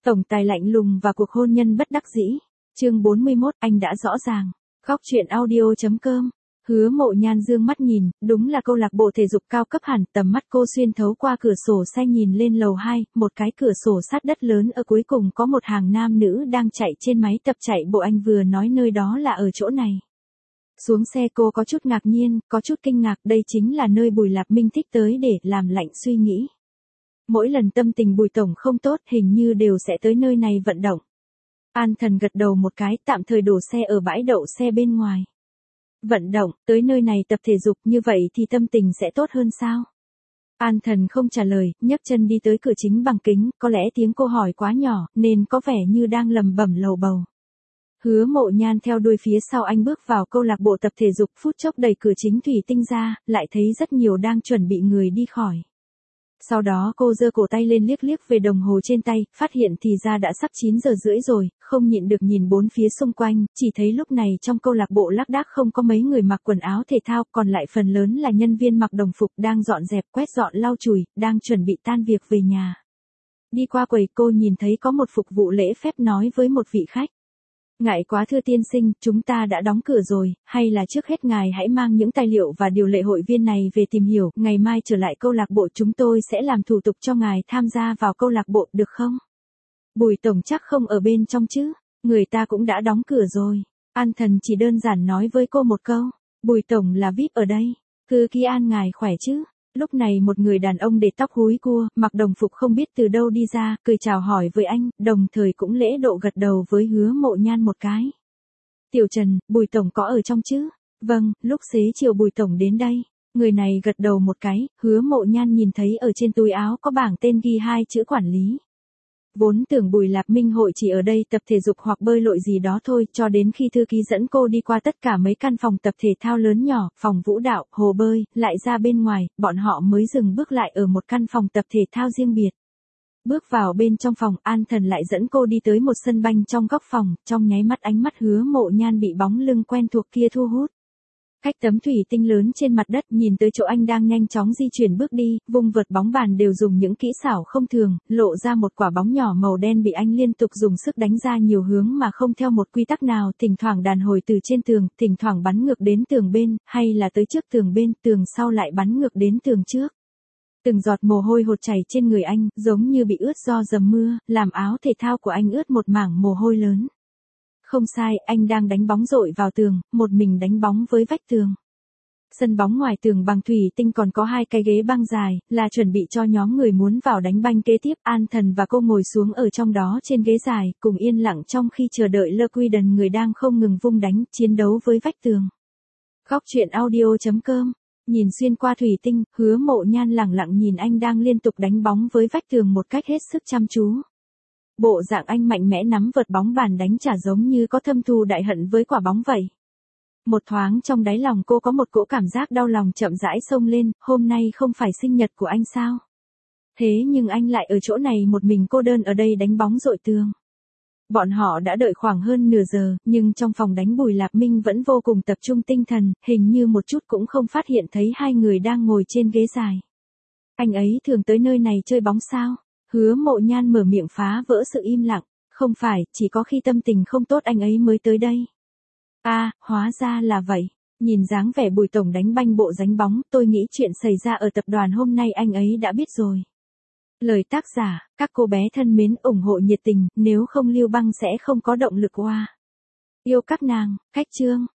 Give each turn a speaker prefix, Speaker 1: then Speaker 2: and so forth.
Speaker 1: Tổng tài lạnh lùng và cuộc hôn nhân bất đắc dĩ. Chương 41, anh đã rõ ràng. Góc truyện audio.com. Hứa Mộ Nhan dương mắt nhìn, đúng là câu lạc bộ thể dục cao cấp hẳn, tầm mắt cô xuyên thấu qua cửa sổ xe nhìn lên lầu 2, một cái cửa sổ sát đất lớn ở cuối cùng có một hàng nam nữ đang chạy trên máy tập chạy bộ, anh vừa nói nơi đó là ở chỗ này. Xuống xe cô có chút ngạc nhiên, có chút kinh ngạc, đây chính là nơi Bùi Lạp Minh thích tới để làm lạnh suy nghĩ. Mỗi lần tâm tình Bùi tổng không tốt hình như đều sẽ tới nơi này vận động. An Thần gật đầu một cái, tạm thời đổ xe ở bãi đậu xe bên ngoài. Vận động, tới nơi này tập thể dục, như vậy thì tâm tình sẽ tốt hơn sao? An Thần không trả lời, nhấc chân đi tới cửa chính bằng kính, có lẽ tiếng cô hỏi quá nhỏ, nên có vẻ như đang lẩm bẩm lầu bầu. Hứa Mộ Nhan theo đuôi phía sau anh bước vào câu lạc bộ tập thể dục, phút chốc đẩy cửa chính thủy tinh ra, lại thấy rất nhiều đang chuẩn bị người đi khỏi. Sau đó cô giơ cổ tay lên liếc liếc về đồng hồ trên tay, phát hiện thì ra đã sắp 9 giờ rưỡi rồi, không nhịn được nhìn bốn phía xung quanh, chỉ thấy lúc này trong câu lạc bộ lác đác không có mấy người mặc quần áo thể thao, còn lại phần lớn là nhân viên mặc đồng phục đang dọn dẹp, quét dọn, lau chùi, đang chuẩn bị tan việc về nhà. Đi qua quầy cô nhìn thấy có một phục vụ lễ phép nói với một vị khách. Ngại quá thưa tiên sinh, chúng ta đã đóng cửa rồi, hay là trước hết ngài hãy mang những tài liệu và điều lệ hội viên này về tìm hiểu, ngày mai trở lại câu lạc bộ chúng tôi sẽ làm thủ tục cho ngài tham gia vào câu lạc bộ, được không? Bùi tổng chắc không ở bên trong chứ, người ta cũng đã đóng cửa rồi. An Thần chỉ đơn giản nói với cô một câu, Bùi tổng là VIP ở đây, cứ Kỳ An ngài khỏe chứ? Lúc này một người đàn ông để tóc húi cua, mặc đồng phục không biết từ đâu đi ra, cười chào hỏi với anh, đồng thời cũng lễ độ gật đầu với Hứa Mộ Nhan một cái. Tiểu Trần, Bùi tổng có ở trong chứ? Vâng, lúc xế chiều Bùi tổng đến đây. Người này gật đầu một cái, Hứa Mộ Nhan nhìn thấy ở trên túi áo có bảng tên ghi 2 chữ quản lý. Vốn tưởng Bùi Lạp Minh hội chỉ ở đây tập thể dục hoặc bơi lội gì đó thôi, cho đến khi thư ký dẫn cô đi qua tất cả mấy căn phòng tập thể thao lớn nhỏ, phòng vũ đạo, hồ bơi, lại ra bên ngoài, bọn họ mới dừng bước lại ở một căn phòng tập thể thao riêng biệt. Bước vào bên trong phòng, An Thần lại dẫn cô đi tới một sân banh trong góc phòng, trong nháy mắt ánh mắt Hứa Mộ Nhan bị bóng lưng quen thuộc kia thu hút. Cách tấm thủy tinh lớn trên mặt đất, nhìn tới chỗ anh đang nhanh chóng di chuyển bước đi, vùng vợt bóng bàn đều dùng những kỹ xảo không thường, lộ ra một quả bóng nhỏ màu đen bị anh liên tục dùng sức đánh ra nhiều hướng mà không theo một quy tắc nào, thỉnh thoảng đàn hồi từ trên tường, thỉnh thoảng bắn ngược đến tường bên, hay là tới trước tường bên, tường sau lại bắn ngược đến tường trước. Từng giọt mồ hôi hột chảy trên người anh, giống như bị ướt do dầm mưa, làm áo thể thao của anh ướt một mảng mồ hôi lớn. Không sai, anh đang đánh bóng dội vào tường, một mình đánh bóng với vách tường. Sân bóng ngoài tường bằng thủy tinh còn có 2 cái ghế băng dài, là chuẩn bị cho nhóm người muốn vào đánh banh kế tiếp. An Thần và cô ngồi xuống ở trong đó trên ghế dài, cùng yên lặng trong khi chờ đợi Le Quiden, người đang không ngừng vung đánh, chiến đấu với vách tường. Góc truyện audio.com. Nhìn xuyên qua thủy tinh, Hứa Mộ Nhan lẳng lặng nhìn anh đang liên tục đánh bóng với vách tường một cách hết sức chăm chú. Bộ dạng anh mạnh mẽ nắm vợt bóng bàn đánh trả giống như có thâm thù đại hận với quả bóng vậy. Một thoáng trong đáy lòng cô có một cỗ cảm giác đau lòng chậm rãi xông lên, hôm nay không phải sinh nhật của anh sao? Thế nhưng anh lại ở chỗ này một mình cô đơn ở đây đánh bóng dội tường. Bọn họ đã đợi khoảng hơn nửa giờ, nhưng trong phòng đánh Bùi Lạp Minh vẫn vô cùng tập trung tinh thần, hình như một chút cũng không phát hiện thấy hai người đang ngồi trên ghế dài. Anh ấy thường tới nơi này chơi bóng sao? Hứa Mộ Nhan mở miệng phá vỡ sự im lặng, không phải, chỉ có khi tâm tình không tốt anh ấy mới tới đây. À, hóa ra là vậy, nhìn dáng vẻ Bùi tổng đánh banh bộ đánh bóng, tôi nghĩ chuyện xảy ra ở tập đoàn hôm nay anh ấy đã biết rồi. Lời tác giả, các cô bé thân mến, ủng hộ nhiệt tình, nếu không Lưu Băng sẽ không có động lực. Yêu các nàng, cách chương.